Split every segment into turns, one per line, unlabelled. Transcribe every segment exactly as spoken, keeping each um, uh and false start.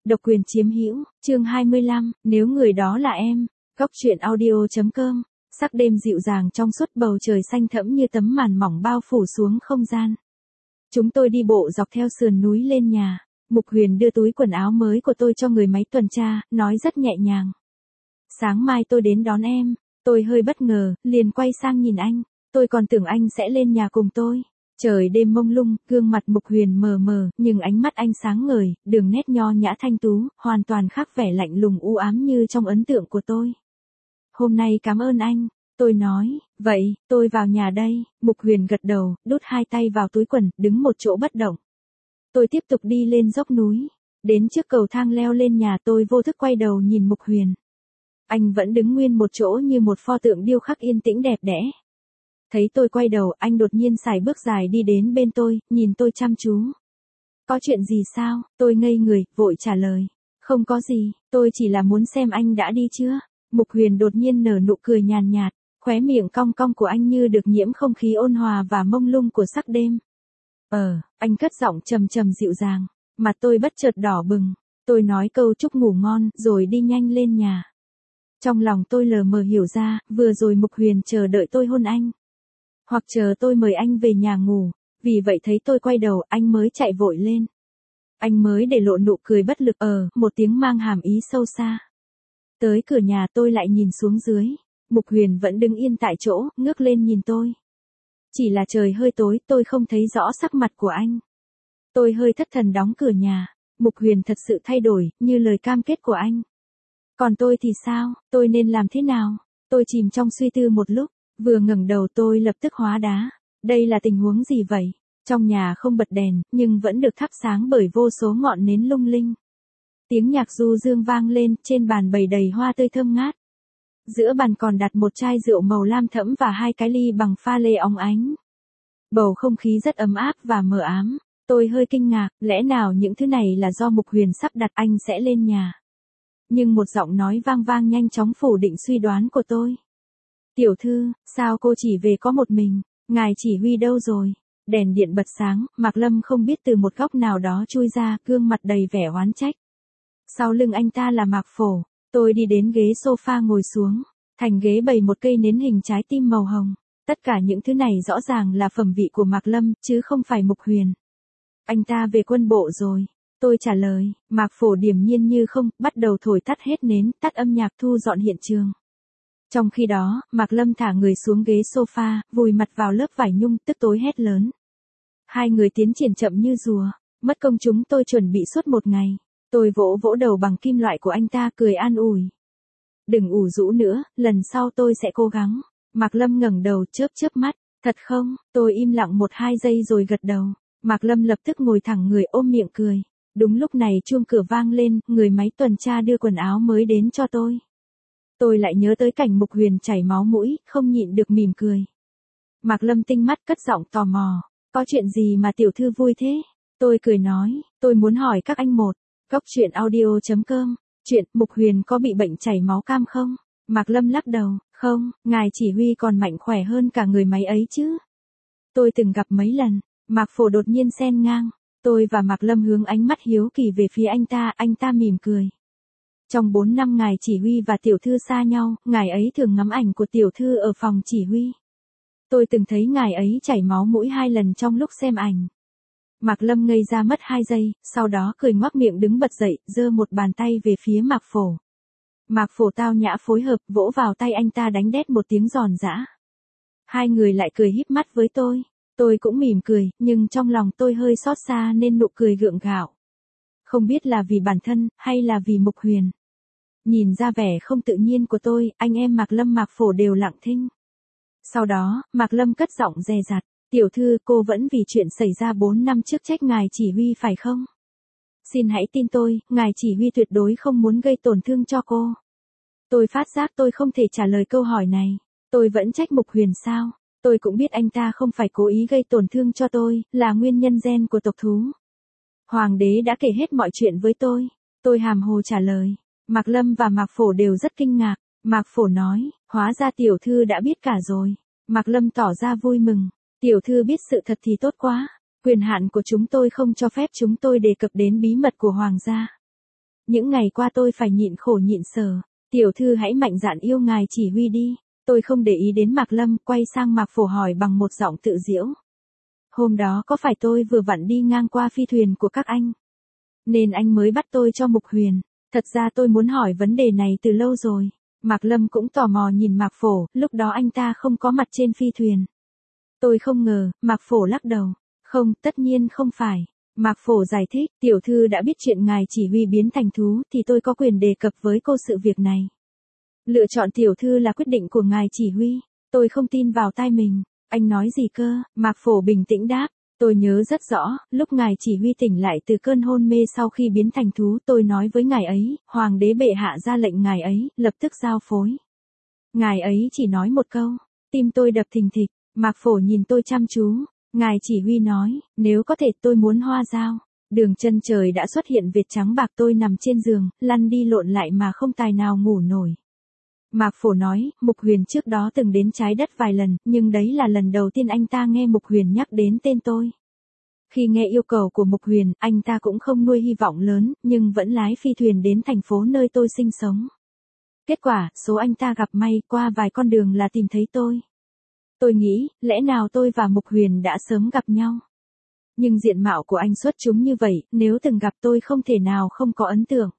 Độc quyền chiếm hữu, chương hai mươi lăm, nếu người đó là em. Góc truyện audio chấm com. Sắc đêm dịu dàng trong suốt, bầu trời xanh thẫm như tấm màn mỏng bao phủ xuống không gian. Chúng tôi đi bộ dọc theo sườn núi lên nhà. Mục Huyền đưa túi quần áo mới của tôi cho người máy tuần tra, nói rất nhẹ nhàng. Sáng mai tôi đến đón em. Tôi hơi bất ngờ, liền quay sang nhìn anh. Tôi còn tưởng anh sẽ lên nhà cùng tôi. Trời đêm mông lung, gương mặt Mục Huyền mờ mờ, nhưng ánh mắt anh sáng ngời, đường nét nho nhã thanh tú, hoàn toàn khác vẻ lạnh lùng u ám như trong ấn tượng của tôi. Hôm nay cảm ơn anh, tôi nói, vậy, tôi vào nhà đây. Mục Huyền gật đầu, đút hai tay vào túi quần, đứng một chỗ bất động. Tôi tiếp tục đi lên dốc núi, đến trước cầu thang leo lên nhà, tôi vô thức quay đầu nhìn Mục Huyền. Anh vẫn đứng nguyên một chỗ như một pho tượng điêu khắc yên tĩnh đẹp đẽ. Thấy tôi quay đầu, anh đột nhiên sải bước dài đi đến bên tôi, nhìn tôi chăm chú. Có chuyện gì sao? Tôi ngây người, vội trả lời. Không có gì, tôi chỉ là muốn xem anh đã đi chưa. Mục Huyền đột nhiên nở nụ cười nhàn nhạt, khóe miệng cong cong của anh như được nhiễm không khí ôn hòa và mông lung của sắc đêm. Ờ, anh cất giọng trầm trầm dịu dàng, mặt tôi bất chợt đỏ bừng. Tôi nói câu chúc ngủ ngon, rồi đi nhanh lên nhà. Trong lòng tôi lờ mờ hiểu ra, vừa rồi Mục Huyền chờ đợi tôi hôn anh. Hoặc chờ tôi mời anh về nhà ngủ, vì vậy thấy tôi quay đầu, anh mới chạy vội lên. Anh mới để lộ nụ cười bất lực, ờ, một tiếng mang hàm ý sâu xa. Tới cửa nhà tôi lại nhìn xuống dưới, Mục Huyền vẫn đứng yên tại chỗ, ngước lên nhìn tôi. Chỉ là trời hơi tối, tôi không thấy rõ sắc mặt của anh. Tôi hơi thất thần đóng cửa nhà, Mục Huyền thật sự thay đổi, như lời cam kết của anh. Còn tôi thì sao, tôi nên làm thế nào? Tôi chìm trong suy tư một lúc. Vừa ngẩng đầu tôi lập tức hóa đá. Đây là tình huống gì vậy? Trong nhà không bật đèn, nhưng vẫn được thắp sáng bởi vô số ngọn nến lung linh. Tiếng nhạc du dương vang lên, trên bàn bày đầy hoa tươi thơm ngát. Giữa bàn còn đặt một chai rượu màu lam thẫm và hai cái ly bằng pha lê óng ánh. Bầu không khí rất ấm áp và mờ ám. Tôi hơi kinh ngạc, lẽ nào những thứ này là do Mục Huyền sắp đặt anh sẽ lên nhà? Nhưng một giọng nói vang vang nhanh chóng phủ định suy đoán của tôi. Tiểu thư, sao cô chỉ về có một mình, ngài chỉ huy đâu rồi? Đèn điện bật sáng, Mạc Lâm không biết từ một góc nào đó chui ra, gương mặt đầy vẻ oán trách. Sau lưng anh ta là Mạc Phổ, tôi đi đến ghế sofa ngồi xuống, thành ghế bày một cây nến hình trái tim màu hồng. Tất cả những thứ này rõ ràng là phẩm vị của Mạc Lâm, chứ không phải Mục Huyền. Anh ta về quân bộ rồi. Tôi trả lời, Mạc Phổ điềm nhiên như không, bắt đầu thổi tắt hết nến, tắt âm nhạc thu dọn hiện trường. Trong khi đó, Mạc Lâm thả người xuống ghế sofa, vùi mặt vào lớp vải nhung, tức tối hét lớn. Hai người tiến triển chậm như rùa, mất công chúng tôi chuẩn bị suốt một ngày. Tôi vỗ vỗ đầu bằng kim loại của anh ta, cười an ủi. Đừng ủ rũ nữa, lần sau tôi sẽ cố gắng. Mạc Lâm ngẩng đầu chớp chớp mắt, thật không? Tôi im lặng một hai giây rồi gật đầu. Mạc Lâm lập tức ngồi thẳng người ôm miệng cười. Đúng lúc này chuông cửa vang lên, người máy tuần tra đưa quần áo mới đến cho tôi. Tôi lại nhớ tới cảnh Mục Huyền chảy máu mũi, không nhịn được mỉm cười. Mạc Lâm tinh mắt cất giọng tò mò. Có chuyện gì mà tiểu thư vui thế? Tôi cười nói, tôi muốn hỏi các anh một. Góc truyện audio chấm com. Chuyện, Mục Huyền có bị bệnh chảy máu cam không? Mạc Lâm lắc đầu, không, ngài chỉ huy còn mạnh khỏe hơn cả người máy ấy chứ. Tôi từng gặp mấy lần. Mạc Phổ đột nhiên xen ngang. Tôi và Mạc Lâm hướng ánh mắt hiếu kỳ về phía anh ta, anh ta mỉm cười. Trong bốn năm ngài chỉ huy và tiểu thư xa nhau, ngài ấy thường ngắm ảnh của tiểu thư ở phòng chỉ huy. Tôi từng thấy ngài ấy chảy máu mũi hai lần trong lúc xem ảnh. Mạc Lâm ngây ra mất hai giây, sau đó cười ngoác miệng đứng bật dậy, giơ một bàn tay về phía Mạc Phổ. Mạc Phổ tao nhã phối hợp, vỗ vào tay anh ta đánh đét một tiếng giòn giã. Hai người lại cười híp mắt với tôi. Tôi cũng mỉm cười, nhưng trong lòng tôi hơi xót xa nên nụ cười gượng gạo. Không biết là vì bản thân, hay là vì Mục Huyền. Nhìn ra vẻ không tự nhiên của tôi, anh em Mạc Lâm Mạc Phổ đều lặng thinh. Sau đó, Mạc Lâm cất giọng dè dặt, tiểu thư, cô vẫn vì chuyện xảy ra bốn năm trước trách ngài chỉ huy phải không? Xin hãy tin tôi, ngài chỉ huy tuyệt đối không muốn gây tổn thương cho cô. Tôi phát giác tôi không thể trả lời câu hỏi này. Tôi vẫn trách Mục Huyền sao? Tôi cũng biết anh ta không phải cố ý gây tổn thương cho tôi, là nguyên nhân gen của tộc thú. Hoàng đế đã kể hết mọi chuyện với tôi. Tôi hàm hồ trả lời. Mạc Lâm và Mạc Phổ đều rất kinh ngạc. Mạc Phổ nói, hóa ra tiểu thư đã biết cả rồi. Mạc Lâm tỏ ra vui mừng. Tiểu thư biết sự thật thì tốt quá. Quyền hạn của chúng tôi không cho phép chúng tôi đề cập đến bí mật của hoàng gia. Những ngày qua tôi phải nhịn khổ nhịn sở. Tiểu thư hãy mạnh dạn yêu ngài chỉ huy đi. Tôi không để ý đến Mạc Lâm, quay sang Mạc Phổ hỏi bằng một giọng tự giễu. Hôm đó có phải tôi vừa vặn đi ngang qua phi thuyền của các anh, nên anh mới bắt tôi cho Mục Huyền? Thật ra tôi muốn hỏi vấn đề này từ lâu rồi. Mạc Lâm cũng tò mò nhìn Mạc Phổ, lúc đó anh ta không có mặt trên phi thuyền. Tôi không ngờ. Mạc Phổ lắc đầu. Không, tất nhiên không phải. Mạc Phổ giải thích, tiểu thư đã biết chuyện ngài chỉ huy biến thành thú thì tôi có quyền đề cập với cô sự việc này. Lựa chọn tiểu thư là quyết định của ngài chỉ huy. Tôi không tin vào tai mình. Anh nói gì cơ? Mạc Phổ bình tĩnh đáp. Tôi nhớ rất rõ, lúc ngài chỉ huy tỉnh lại từ cơn hôn mê sau khi biến thành thú, tôi nói với ngài ấy, hoàng đế bệ hạ ra lệnh ngài ấy, lập tức giao phối. Ngài ấy chỉ nói một câu, tim tôi đập thình thịch. Mạc Phổ nhìn tôi chăm chú. Ngài chỉ huy nói, nếu có thể tôi muốn hoa dao. Đường chân trời đã xuất hiện vệt trắng bạc, tôi nằm trên giường, lăn đi lộn lại mà không tài nào ngủ nổi. Mạc Phổ nói, Mục Huyền trước đó từng đến trái đất vài lần, nhưng đấy là lần đầu tiên anh ta nghe Mục Huyền nhắc đến tên tôi. Khi nghe yêu cầu của Mục Huyền, anh ta cũng không nuôi hy vọng lớn, nhưng vẫn lái phi thuyền đến thành phố nơi tôi sinh sống. Kết quả, số anh ta gặp may, qua vài con đường là tìm thấy tôi. Tôi nghĩ, lẽ nào tôi và Mục Huyền đã sớm gặp nhau. Nhưng diện mạo của anh xuất chúng như vậy, nếu từng gặp tôi không thể nào không có ấn tượng.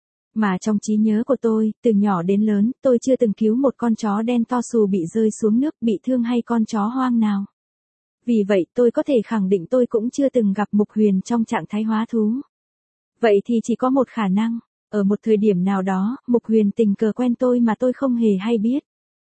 Mà trong trí nhớ của tôi, từ nhỏ đến lớn, tôi chưa từng cứu một con chó đen to xù bị rơi xuống nước, bị thương hay con chó hoang nào. Vì vậy tôi có thể khẳng định tôi cũng chưa từng gặp Mục Huyền trong trạng thái hóa thú. Vậy thì chỉ có một khả năng, ở một thời điểm nào đó, Mục Huyền tình cờ quen tôi mà tôi không hề hay biết.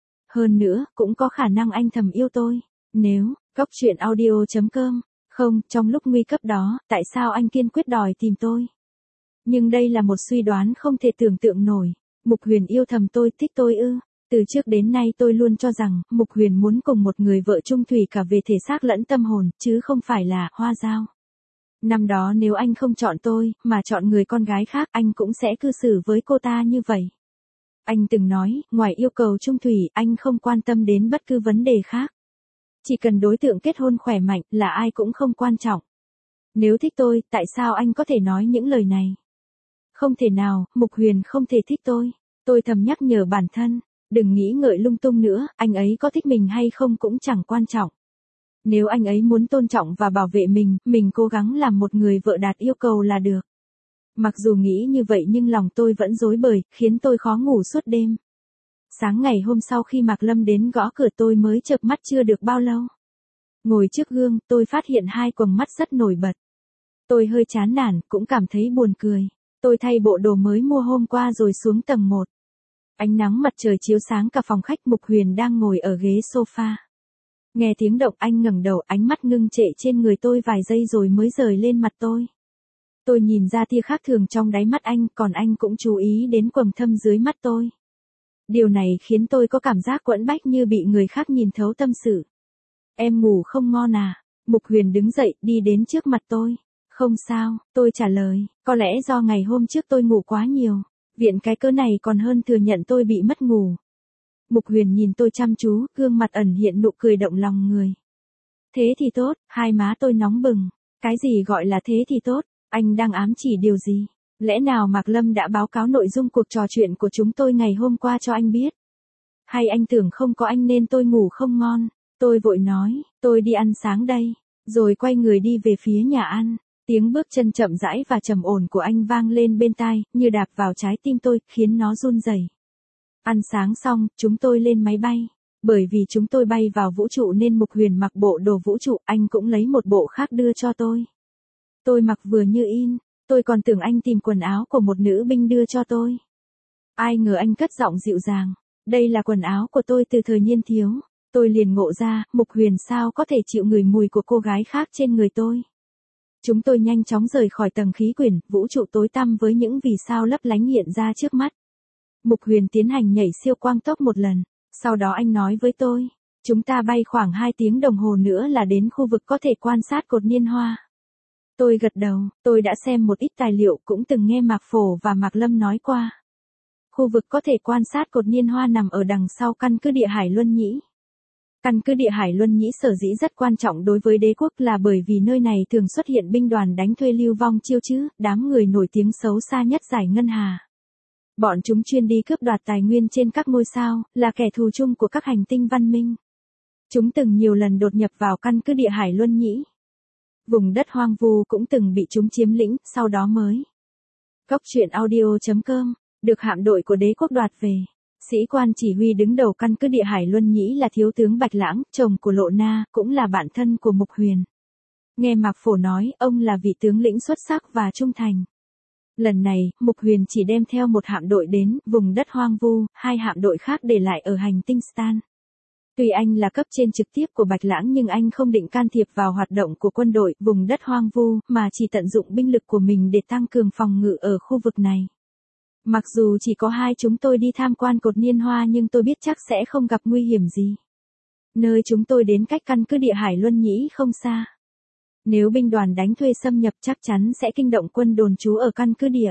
Hơn nữa, cũng có khả năng anh thầm yêu tôi. Nếu, góc truyện audio chấm com, không, trong lúc nguy cấp đó, tại sao anh kiên quyết đòi tìm tôi? Nhưng đây là một suy đoán không thể tưởng tượng nổi. Mục Huyền yêu thầm tôi, thích tôi ư? Từ trước đến nay tôi luôn cho rằng, Mục Huyền muốn cùng một người vợ chung thủy cả về thể xác lẫn tâm hồn, chứ không phải là hoa dao. Năm đó nếu anh không chọn tôi, mà chọn người con gái khác, anh cũng sẽ cư xử với cô ta như vậy. Anh từng nói, ngoài yêu cầu chung thủy, anh không quan tâm đến bất cứ vấn đề khác. Chỉ cần đối tượng kết hôn khỏe mạnh, là ai cũng không quan trọng. Nếu thích tôi, tại sao anh có thể nói những lời này? Không thể nào, Mục Huyền không thể thích tôi. Tôi thầm nhắc nhở bản thân, đừng nghĩ ngợi lung tung nữa, anh ấy có thích mình hay không cũng chẳng quan trọng. Nếu anh ấy muốn tôn trọng và bảo vệ mình, mình cố gắng làm một người vợ đạt yêu cầu là được. Mặc dù nghĩ như vậy nhưng lòng tôi vẫn rối bời, khiến tôi khó ngủ suốt đêm. Sáng ngày hôm sau khi Mạc Lâm đến gõ cửa tôi mới chợp mắt chưa được bao lâu. Ngồi trước gương, tôi phát hiện hai quầng mắt rất nổi bật. Tôi hơi chán nản, cũng cảm thấy buồn cười. Tôi thay bộ đồ mới mua hôm qua rồi xuống tầng một. Ánh nắng mặt trời chiếu sáng cả phòng khách. Mục Huyền đang ngồi ở ghế sofa. Nghe tiếng động anh ngẩng đầu, ánh mắt ngưng trệ trên người tôi vài giây rồi mới rời lên mặt tôi. Tôi nhìn ra tia khác thường trong đáy mắt anh, còn anh cũng chú ý đến quầng thâm dưới mắt tôi. Điều này khiến tôi có cảm giác quẫn bách như bị người khác nhìn thấu tâm sự. Em ngủ không ngon à? Mục Huyền đứng dậy, đi đến trước mặt tôi. Không sao, tôi trả lời, có lẽ do ngày hôm trước tôi ngủ quá nhiều. Viện cái cớ này còn hơn thừa nhận tôi bị mất ngủ. Mục Huyền nhìn tôi chăm chú, gương mặt ẩn hiện nụ cười động lòng người. Thế thì tốt, hai má tôi nóng bừng. Cái gì gọi là thế thì tốt? Anh đang ám chỉ điều gì? Lẽ nào Mạc Lâm đã báo cáo nội dung cuộc trò chuyện của chúng tôi ngày hôm qua cho anh biết? Hay anh tưởng không có anh nên tôi ngủ không ngon? Tôi vội nói, tôi đi ăn sáng đây. Rồi quay người đi về phía nhà ăn. Tiếng bước chân chậm rãi và trầm ổn của anh vang lên bên tai, như đạp vào trái tim tôi, khiến nó run rẩy. Ăn sáng xong, chúng tôi lên máy bay. Bởi vì chúng tôi bay vào vũ trụ nên Mục Huyền mặc bộ đồ vũ trụ, anh cũng lấy một bộ khác đưa cho tôi. Tôi mặc vừa như in, tôi còn tưởng anh tìm quần áo của một nữ binh đưa cho tôi. Ai ngờ anh cất giọng dịu dàng, đây là quần áo của tôi từ thời niên thiếu. Tôi liền ngộ ra, Mục Huyền sao có thể chịu ngửi mùi của cô gái khác trên người tôi. Chúng tôi nhanh chóng rời khỏi tầng khí quyển, vũ trụ tối tăm với những vì sao lấp lánh hiện ra trước mắt. Mục Huyền tiến hành nhảy siêu quang tốc một lần, sau đó anh nói với tôi, chúng ta bay khoảng hai tiếng đồng hồ nữa là đến khu vực có thể quan sát cột niên hoa. Tôi gật đầu, tôi đã xem một ít tài liệu, cũng từng nghe Mạc Phổ và Mạc Lâm nói qua. Khu vực có thể quan sát cột niên hoa nằm ở đằng sau căn cứ địa Hải Luân Nhĩ. Căn cứ địa Hải Luân Nhĩ sở dĩ rất quan trọng đối với đế quốc là bởi vì nơi này thường xuất hiện binh đoàn đánh thuê lưu vong chiêu chứ, đám người nổi tiếng xấu xa nhất giải ngân hà. Bọn chúng chuyên đi cướp đoạt tài nguyên trên các ngôi sao, là kẻ thù chung của các hành tinh văn minh. Chúng từng nhiều lần đột nhập vào căn cứ địa Hải Luân Nhĩ. Vùng đất hoang vu cũng từng bị chúng chiếm lĩnh, sau đó mới. Cốc truyện audio chấm com, được hạm đội của đế quốc đoạt về. Sĩ quan chỉ huy đứng đầu căn cứ địa Hải Luân Nhĩ là thiếu tướng Bạch Lãng, chồng của Lộ Na, cũng là bạn thân của Mục Huyền. Nghe Mạc Phổ nói, ông là vị tướng lĩnh xuất sắc và trung thành. Lần này, Mục Huyền chỉ đem theo một hạm đội đến vùng đất hoang vu, hai hạm đội khác để lại ở hành tinh Stan. Tuy anh là cấp trên trực tiếp của Bạch Lãng nhưng anh không định can thiệp vào hoạt động của quân đội vùng đất hoang vu, mà chỉ tận dụng binh lực của mình để tăng cường phòng ngự ở khu vực này. Mặc dù chỉ có hai chúng tôi đi tham quan cột niên hoa nhưng tôi biết chắc sẽ không gặp nguy hiểm gì. Nơi chúng tôi đến cách căn cứ địa Hải Luân Nhĩ không xa. Nếu binh đoàn đánh thuê xâm nhập chắc chắn sẽ kinh động quân đồn trú ở căn cứ địa.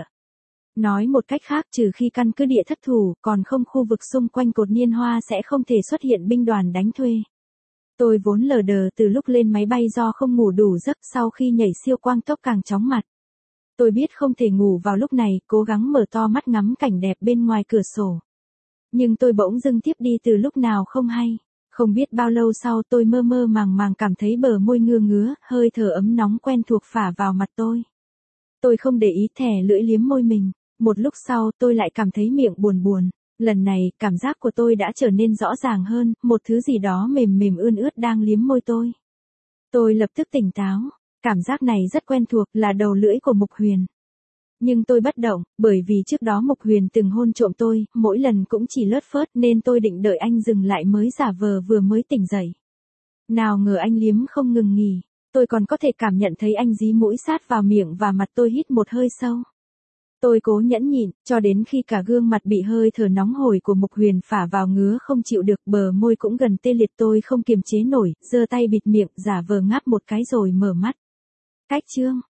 Nói một cách khác, trừ khi căn cứ địa thất thủ, còn không khu vực xung quanh cột niên hoa sẽ không thể xuất hiện binh đoàn đánh thuê. Tôi vốn lờ đờ từ lúc lên máy bay do không ngủ đủ giấc, sau khi nhảy siêu quang tốc càng chóng mặt. Tôi biết không thể ngủ vào lúc này, cố gắng mở to mắt ngắm cảnh đẹp bên ngoài cửa sổ. Nhưng tôi bỗng dưng tiếp đi từ lúc nào không hay. Không biết bao lâu sau tôi mơ mơ màng màng cảm thấy bờ môi ngưa ngứa, hơi thở ấm nóng quen thuộc phả vào mặt tôi. Tôi không để ý thè lưỡi liếm môi mình. Một lúc sau tôi lại cảm thấy miệng buồn buồn. Lần này, cảm giác của tôi đã trở nên rõ ràng hơn, một thứ gì đó mềm mềm ươn ướt đang liếm môi tôi. Tôi lập tức tỉnh táo. Cảm giác này rất quen thuộc, là đầu lưỡi của Mục Huyền. Nhưng tôi bất động, bởi vì trước đó Mục Huyền từng hôn trộm tôi, mỗi lần cũng chỉ lướt phớt nên tôi định đợi anh dừng lại mới giả vờ vừa mới tỉnh dậy. Nào ngờ anh liếm không ngừng nghỉ, tôi còn có thể cảm nhận thấy anh dí mũi sát vào miệng và mặt tôi hít một hơi sâu. Tôi cố nhẫn nhịn, cho đến khi cả gương mặt bị hơi thở nóng hổi của Mục Huyền phả vào ngứa không chịu được, bờ môi cũng gần tê liệt, tôi không kiềm chế nổi, giơ tay bịt miệng, giả vờ ngáp một cái rồi mở mắt. Cách chương